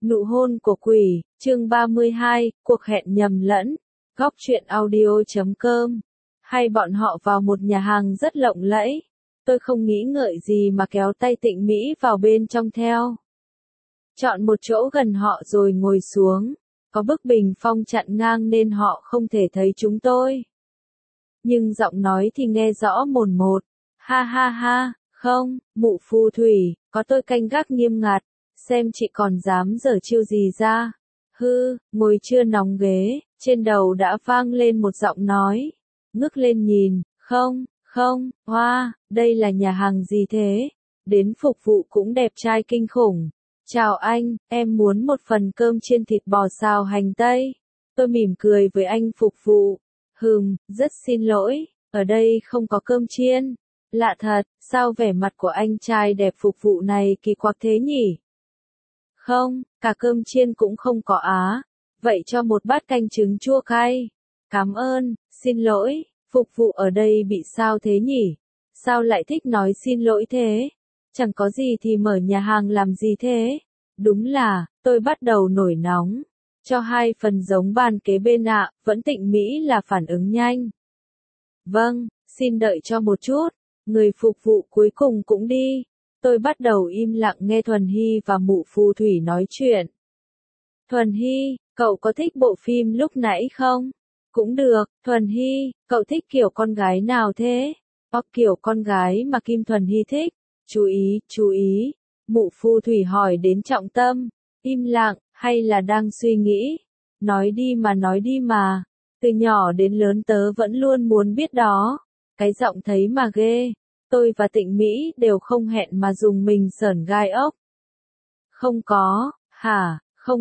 Nụ hôn của quỷ, chương 32, cuộc hẹn nhầm lẫn. Góc truyện audio.com. Hay bọn họ vào một nhà hàng rất lộng lẫy. Tôi không nghĩ ngợi gì mà kéo tay Tịnh Mỹ vào bên trong theo. Chọn một chỗ gần họ rồi ngồi xuống. Có bức bình phong chặn ngang nên họ không thể thấy chúng tôi. Nhưng giọng nói thì nghe rõ mồn một. Ha ha ha, không, mụ phù thủy, có tôi canh gác nghiêm ngặt. Xem chị còn dám giở chiêu gì ra. Hư, ngồi chưa nóng ghế, trên đầu đã vang lên một giọng nói. Ngước lên nhìn, không, hoa, đây là nhà hàng gì thế? Đến phục vụ cũng đẹp trai kinh khủng. Chào anh, em muốn một phần cơm chiên thịt bò xào hành tây. Tôi mỉm cười với anh phục vụ. Rất xin lỗi, ở đây không có cơm chiên. Lạ thật, sao vẻ mặt của anh trai đẹp phục vụ này kỳ quặc thế nhỉ? Không, cả cơm chiên cũng không có á. Vậy cho một bát canh trứng chua cay. Cảm ơn, xin lỗi, phục vụ ở đây bị sao thế nhỉ? Sao lại thích nói xin lỗi thế? Chẳng có gì thì mở nhà hàng làm gì thế? Đúng là, tôi bắt đầu nổi nóng. Cho 2 phần giống bàn kế bên ạ, vẫn Tịnh Mỹ là phản ứng nhanh. Vâng, xin đợi cho một chút. Người phục vụ cuối cùng cũng đi. Tôi bắt đầu im lặng nghe Thuần Hy và mụ phù thủy nói chuyện. Thuần Hy, cậu có thích bộ phim lúc nãy không? Cũng được, Thuần Hy, cậu thích kiểu con gái nào thế? Hoặc kiểu con gái mà Kim Thuần Hy thích? Chú ý. Mụ phù thủy hỏi đến trọng tâm. Im lặng, hay là đang suy nghĩ? Nói đi mà. Từ nhỏ đến lớn tớ vẫn luôn muốn biết đó. Cái giọng thấy mà ghê. Tôi và Tịnh Mỹ đều không hẹn mà dùng mình sởn gai ốc. Không có, hả,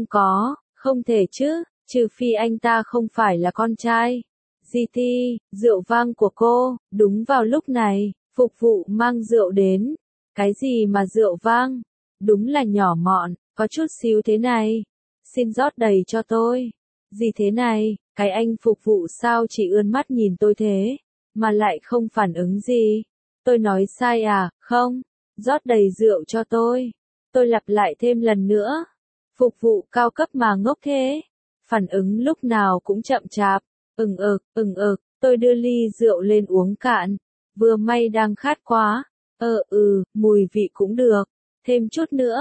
không thể chứ, trừ phi anh ta không phải là con trai. GT, rượu vang của cô, đúng vào lúc này, phục vụ mang rượu đến. Cái gì mà rượu vang? Đúng là nhỏ mọn, có chút xíu thế này. Xin rót đầy cho tôi. Gì thế này, cái anh phục vụ sao chỉ ươn mắt nhìn tôi thế, mà lại không phản ứng gì. Tôi nói sai à, không, rót đầy rượu cho tôi. Tôi lặp lại thêm lần nữa. Phục vụ cao cấp mà ngốc thế. Phản ứng lúc nào cũng chậm chạp. Tôi đưa ly rượu lên uống cạn. Vừa may đang khát quá. Mùi vị cũng được. Thêm chút nữa.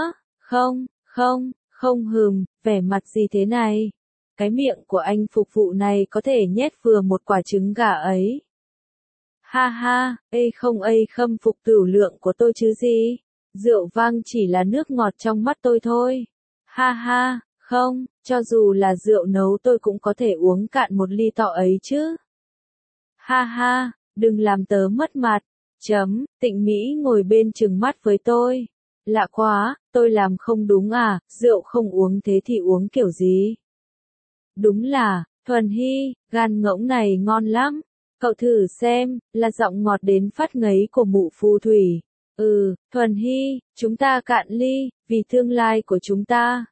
Không, vẻ mặt gì thế này? Cái miệng của anh phục vụ này có thể nhét vừa một quả trứng gà ấy. Ha ha, khâm phục tửu lượng của tôi chứ gì. Rượu vang chỉ là nước ngọt trong mắt tôi thôi. Ha ha, không, cho dù là rượu nấu tôi cũng có thể uống cạn một ly to ấy chứ. Ha ha, đừng làm tớ mất mặt. Tịnh Mỹ ngồi bên trừng mắt với tôi. Lạ quá, tôi làm không đúng à, rượu không uống thế thì uống kiểu gì? Đúng là, Thuần Hy, gan ngỗng này ngon lắm. Cậu thử xem, là giọng ngọt đến phát ngấy của mụ phù thủy. Thuần Hy, chúng ta cạn ly, vì tương lai của chúng ta.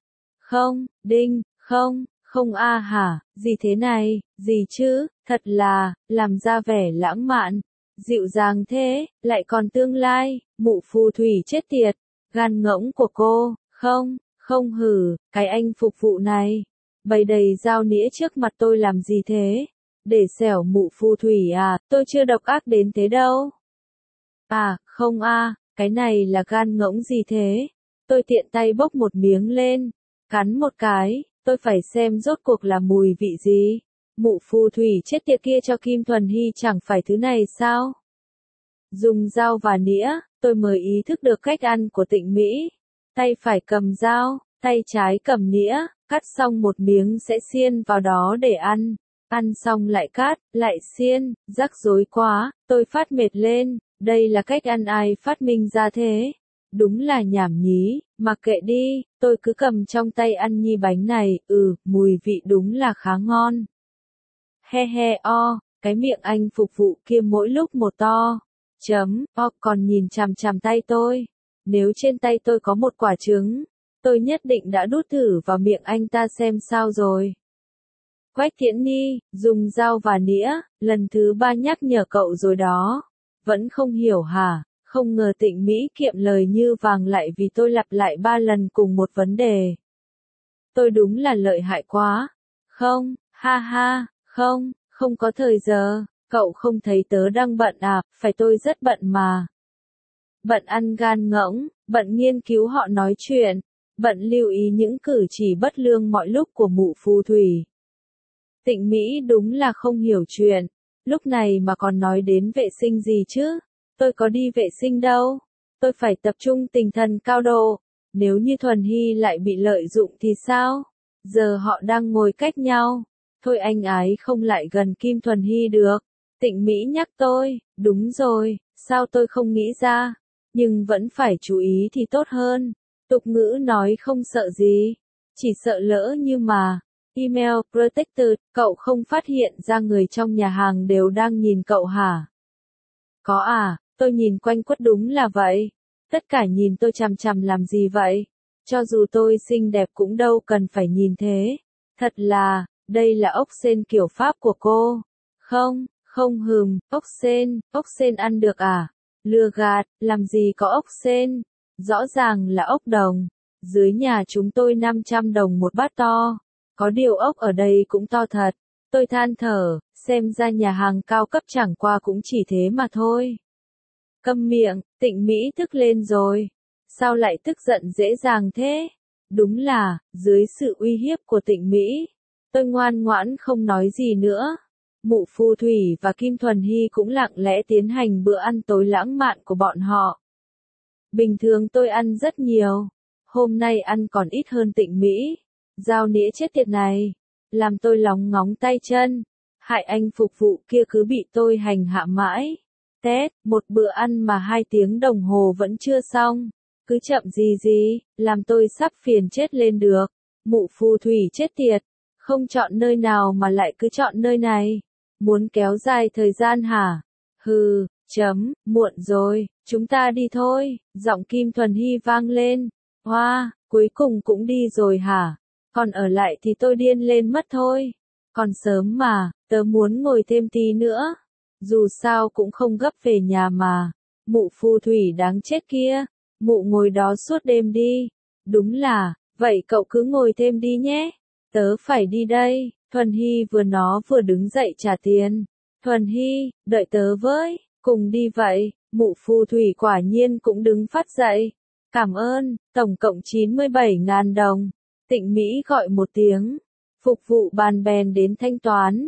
Không hả, gì thế này, gì chứ, thật là, làm ra vẻ lãng mạn. Dịu dàng thế, lại còn tương lai, mụ phù thủy chết tiệt. Gan ngỗng của cô, cái anh phục vụ này. Bày đầy dao nĩa trước mặt tôi làm gì thế? Để xẻo mụ phù thủy à, tôi chưa độc ác đến thế đâu. Cái này là gan ngỗng gì thế? Tôi tiện tay bốc một miếng lên, cắn một cái, tôi phải xem rốt cuộc là mùi vị gì. Mụ phù thủy chết tiệt kia cho Kim Thuần Hy chẳng phải thứ này sao? Dùng dao và nĩa, tôi mới ý thức được cách ăn của Tịnh Mỹ. Tay phải cầm dao, tay trái cầm nĩa, cắt xong một miếng sẽ xiên vào đó để ăn. Ăn xong lại cắt, lại xiên, rắc rối quá, tôi phát mệt lên, đây là cách ăn ai phát minh ra thế? Đúng là nhảm nhí, mặc kệ đi, tôi cứ cầm trong tay ăn nhi bánh này, mùi vị đúng là khá ngon. Cái miệng anh phục vụ kia mỗi lúc một to. Còn nhìn chằm chằm tay tôi. Nếu trên tay tôi có một quả trứng, tôi nhất định đã đút thử vào miệng anh ta xem sao rồi. Quách Thiện Nhi, dùng dao và nĩa, lần thứ 3 nhắc nhở cậu rồi đó. Vẫn không hiểu hả? Không ngờ Tịnh Mỹ kiệm lời như vàng lại vì tôi lặp lại 3 lần cùng một vấn đề. tôi đúng là lợi hại quá. Không, ha ha, không, không có thời giờ, cậu không thấy tớ đang bận à, phải tôi rất bận mà. Bận ăn gan ngỗng, bận nghiên cứu họ nói chuyện, bận lưu ý những cử chỉ bất lương mọi lúc của mụ phù thủy. Tịnh Mỹ đúng là không hiểu chuyện, lúc này mà còn nói đến vệ sinh gì chứ, tôi có đi vệ sinh đâu, tôi phải tập trung tinh thần cao độ, nếu như Thuần Hy lại bị lợi dụng thì sao, giờ họ đang ngồi cách nhau, thôi anh ái không lại gần Kim Thuần Hy được. Tịnh Mỹ nhắc tôi, đúng rồi, sao tôi không nghĩ ra, nhưng vẫn phải chú ý thì tốt hơn, tục ngữ nói không sợ gì, chỉ sợ lỡ như mà. Email Protected, cậu không phát hiện ra người trong nhà hàng đều đang nhìn cậu hả? Có à, tôi nhìn quanh quất đúng là vậy. Tất cả nhìn tôi chằm chằm làm gì vậy? Cho dù tôi xinh đẹp cũng đâu cần phải nhìn thế. Thật là, đây là ốc sên kiểu Pháp của cô. Không, không ốc sên ăn được à? Lừa gạt, làm gì có ốc sên? Rõ ràng là ốc đồng. Dưới nhà chúng tôi 500 đồng một bát to. Có điều ốc ở đây cũng to thật. Tôi than thở, xem ra nhà hàng cao cấp chẳng qua cũng chỉ thế mà thôi. Câm miệng, Tịnh Mỹ tức lên rồi. Sao lại tức giận dễ dàng thế? Đúng là, dưới sự uy hiếp của Tịnh Mỹ, tôi ngoan ngoãn không nói gì nữa. Mụ phù thủy và Kim Thuần Hy cũng lặng lẽ tiến hành bữa ăn tối lãng mạn của bọn họ. Bình thường tôi ăn rất nhiều. Hôm nay ăn còn ít hơn Tịnh Mỹ. Dao nĩa chết tiệt này. Làm tôi lóng ngóng tay chân. Hại anh phục vụ kia cứ bị tôi hành hạ mãi. Tết, một bữa ăn mà 2 tiếng đồng hồ vẫn chưa xong. Cứ chậm gì, làm tôi sắp phiền chết lên được. Mụ phù thủy chết tiệt. Không chọn nơi nào mà lại cứ chọn nơi này. Muốn kéo dài thời gian hả? Hừ, muộn rồi, chúng ta đi thôi. Giọng Kim Thuần Hy vang lên. Hoa, cuối cùng cũng đi rồi hả? Còn ở lại thì tôi điên lên mất thôi. Còn sớm mà, tớ muốn ngồi thêm tí nữa. Dù sao cũng không gấp về nhà mà. Mụ phù thủy đáng chết kia. Mụ ngồi đó suốt đêm đi. Đúng là, vậy cậu cứ ngồi thêm đi nhé. Tớ phải đi đây. Thuần Hy vừa nói vừa đứng dậy trả tiền. Thuần Hy, đợi tớ với. Cùng đi vậy. Mụ phù thủy quả nhiên cũng đứng phát dậy. Cảm ơn, tổng cộng 97.000 đồng. Tịnh Mỹ gọi một tiếng. Phục vụ bàn bèn đến thanh toán.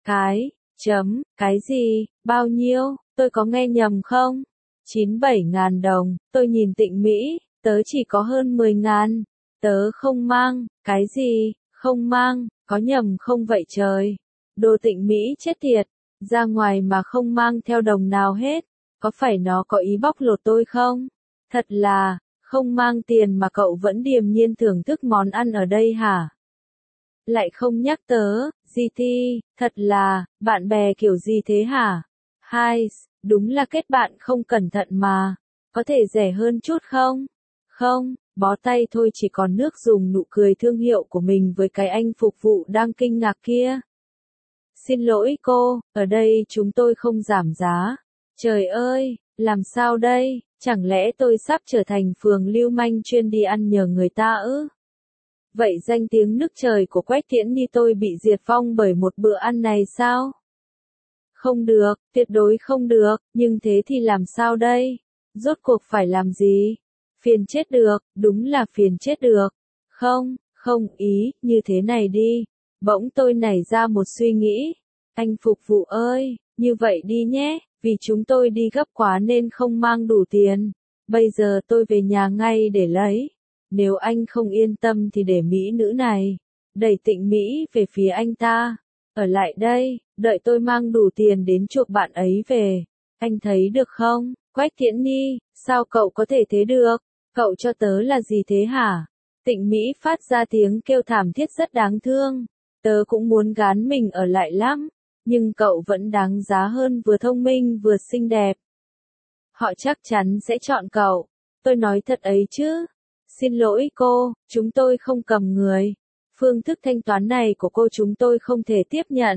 Cái gì, bao nhiêu, tôi có nghe nhầm không? 97.000 đồng, tôi nhìn Tịnh Mỹ, tớ chỉ có hơn 10.000. Tớ không mang, cái gì, không mang, có nhầm không vậy trời? Đồ Tịnh Mỹ chết tiệt, ra ngoài mà không mang theo đồng nào hết, có phải nó có ý bóc lột tôi không? Thật là, không mang tiền mà cậu vẫn điềm nhiên thưởng thức món ăn ở đây hả? Lại không nhắc tớ, GT, thật là, bạn bè kiểu gì thế hả? Hai, đúng là kết bạn không cẩn thận mà, có thể rẻ hơn chút không? Không, bó tay thôi chỉ còn nước dùng nụ cười thương hiệu của mình với cái anh phục vụ đang kinh ngạc kia. Xin lỗi cô, ở đây chúng tôi không giảm giá. Trời ơi, làm sao đây, chẳng lẽ tôi sắp trở thành phường lưu manh chuyên đi ăn nhờ người ta ư? Vậy danh tiếng nước trời của Quách Tiễn Nhi tôi bị diệt vong bởi một bữa ăn này sao? Không được, tuyệt đối không được, nhưng thế thì làm sao đây? Rốt cuộc phải làm gì? Phiền chết được, đúng là phiền chết được. Không ý, như thế này đi. Bỗng tôi nảy ra một suy nghĩ. Anh phục vụ ơi, như vậy đi nhé, vì chúng tôi đi gấp quá nên không mang đủ tiền. Bây giờ tôi về nhà ngay để lấy. Nếu anh không yên tâm thì để mỹ nữ này đẩy Tịnh Mỹ về phía anh ta. Ở lại đây, đợi tôi mang đủ tiền đến chuộc bạn ấy về. Anh thấy được không? Quách Tiễn Nhi, sao cậu có thể thế được? Cậu cho tớ là gì thế hả? Tịnh Mỹ phát ra tiếng kêu thảm thiết rất đáng thương. Tớ cũng muốn gán mình ở lại lắm. Nhưng cậu vẫn đáng giá hơn, vừa thông minh vừa xinh đẹp. Họ chắc chắn sẽ chọn cậu. Tôi nói thật ấy chứ. Xin lỗi cô, chúng tôi không cầm người. Phương thức thanh toán này của cô chúng tôi không thể tiếp nhận.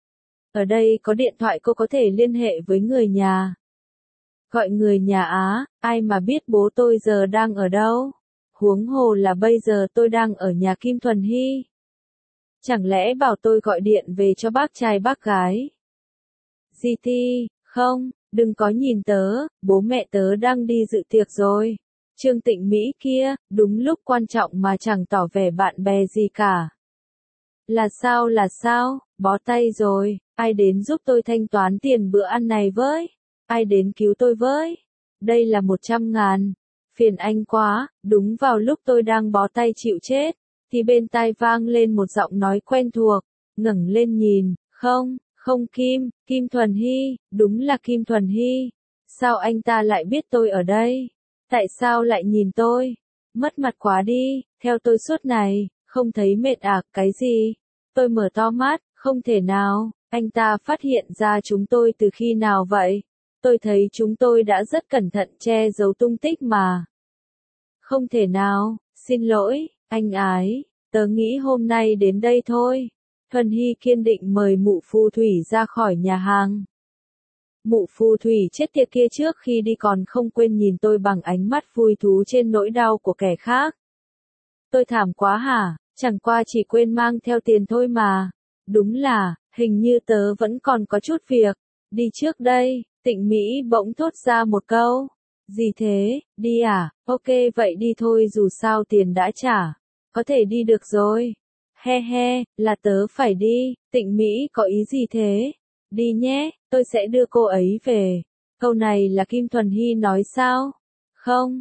Ở đây có điện thoại cô có thể liên hệ với người nhà. Gọi người nhà á, ai mà biết bố tôi giờ đang ở đâu. Huống hồ là bây giờ tôi đang ở nhà Kim Thuần Hy. Chẳng lẽ bảo tôi gọi điện về cho bác trai bác gái? GT, không, đừng có nhìn tớ, bố mẹ tớ đang đi dự tiệc rồi. Trương Tịnh Mỹ kia, đúng lúc quan trọng mà chẳng tỏ vẻ bạn bè gì cả. Là sao, bó tay rồi, ai đến giúp tôi thanh toán tiền bữa ăn này với? Ai đến cứu tôi với? Đây là 100.000. Phiền anh quá, đúng vào lúc tôi đang bó tay chịu chết, thì bên tai vang lên một giọng nói quen thuộc, ngẩng lên nhìn, không Kim Thuần Hy, đúng là Kim Thuần Hy. Sao anh ta lại biết tôi ở đây? Tại sao lại nhìn tôi? Mất mặt quá đi, theo tôi suốt này, không thấy mệt à, cái gì? Tôi mở to mắt, không thể nào, anh ta phát hiện ra chúng tôi từ khi nào vậy? Tôi thấy chúng tôi đã rất cẩn thận che giấu tung tích mà. Không thể nào, xin lỗi, anh ái, tớ nghĩ hôm nay đến đây thôi. Thuần Hy kiên định mời mụ phù thủy ra khỏi nhà hàng. Mụ phù thủy chết tiệt kia trước khi đi còn không quên nhìn tôi bằng ánh mắt vui thú trên nỗi đau của kẻ khác. Tôi thảm quá hả, chẳng qua chỉ quên mang theo tiền thôi mà. Đúng là, hình như tớ vẫn còn có chút việc. Đi trước đây, Tịnh Mỹ bỗng thốt ra một câu. Gì thế, đi à, ok vậy đi thôi dù sao tiền đã trả. Có thể đi được rồi. He, là tớ phải đi, Tịnh Mỹ có ý gì thế? Đi nhé, tôi sẽ đưa cô ấy về. Câu này là Kim Thuần Hy nói sao? Không,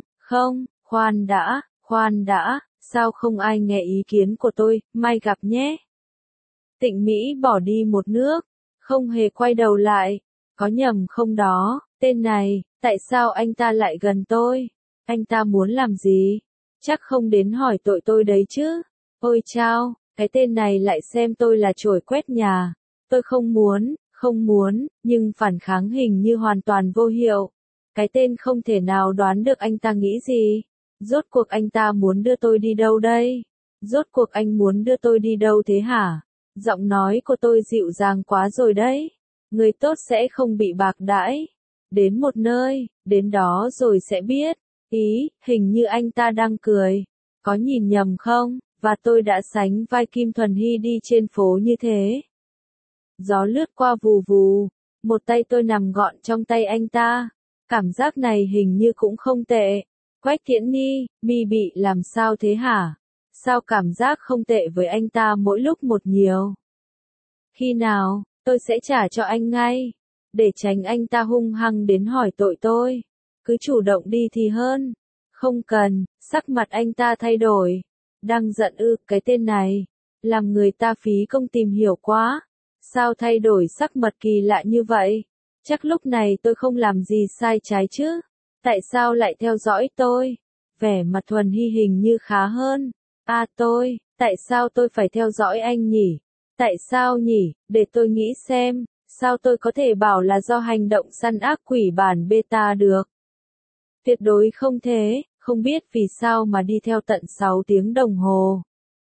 khoan đã, sao không ai nghe ý kiến của tôi, mai gặp nhé. Tịnh Mỹ bỏ đi một nước, không hề quay đầu lại. Có nhầm không đó, tên này, tại sao anh ta lại gần tôi? Anh ta muốn làm gì? Chắc không đến hỏi tội tôi đấy chứ. Ôi chao, cái tên này lại xem tôi là chổi quét nhà. Tôi không muốn, nhưng phản kháng hình như hoàn toàn vô hiệu. Cái tên không thể nào đoán được anh ta nghĩ gì. Rốt cuộc anh ta muốn đưa tôi đi đâu đây? Rốt cuộc anh muốn đưa tôi đi đâu thế hả? Giọng nói của tôi dịu dàng quá rồi đấy. Người tốt sẽ không bị bạc đãi. Đến một nơi, đến đó rồi sẽ biết. Ý, hình như anh ta đang cười. Có nhìn nhầm không? Và tôi đã sánh vai Kim Thuần Hy đi trên phố như thế. Gió lướt qua vù vù. Một tay tôi nằm gọn trong tay anh ta. Cảm giác này hình như cũng không tệ. Quách Tiễn Nhi, mi bị làm sao thế hả? Sao cảm giác không tệ với anh ta mỗi lúc một nhiều? Khi nào, tôi sẽ trả cho anh ngay. Để tránh anh ta hung hăng đến hỏi tội tôi. Cứ chủ động đi thì hơn. Không cần, sắc mặt anh ta thay đổi. Đang giận ư, cái tên này. Làm người ta phí công tìm hiểu quá. Sao thay đổi sắc mặt kỳ lạ như vậy? Chắc lúc này tôi không làm gì sai trái chứ. Tại sao lại theo dõi tôi? Vẻ mặt Thuần Hy hình như khá hơn. Tại sao tôi phải theo dõi anh nhỉ? Tại sao nhỉ? Để tôi nghĩ xem. Sao tôi có thể bảo là do hành động săn ác quỷ bản beta được? Tuyệt đối không thế, không biết vì sao mà đi theo tận 6 tiếng đồng hồ.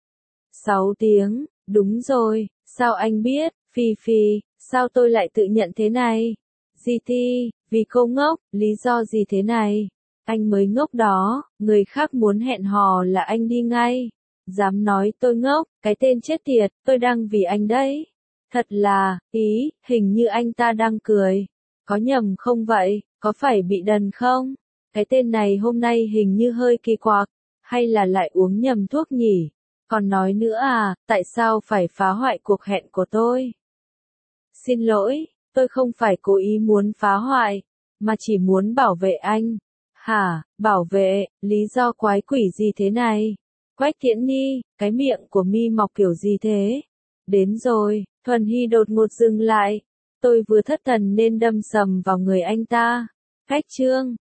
6 tiếng, đúng rồi, sao anh biết, Phi, sao tôi lại tự nhận thế này? GT, vì cô ngốc, lý do gì thế này? Anh mới ngốc đó, người khác muốn hẹn hò là anh đi ngay. Dám nói tôi ngốc, cái tên chết tiệt, tôi đang vì anh đấy. Thật là, hình như anh ta đang cười. Có nhầm không vậy, có phải bị đần không? Cái tên này hôm nay hình như hơi kỳ quặc, hay là lại uống nhầm thuốc nhỉ? Còn nói nữa à, tại sao phải phá hoại cuộc hẹn của tôi? Xin lỗi, tôi không phải cố ý muốn phá hoại, mà chỉ muốn bảo vệ anh. Hả, bảo vệ, lý do quái quỷ gì thế này? Quách Tiễn Nhi, cái miệng của mi mọc kiểu gì thế? Đến rồi, Thuần Hy đột ngột dừng lại. Tôi vừa thất thần nên đâm sầm vào người anh ta. Khách trương,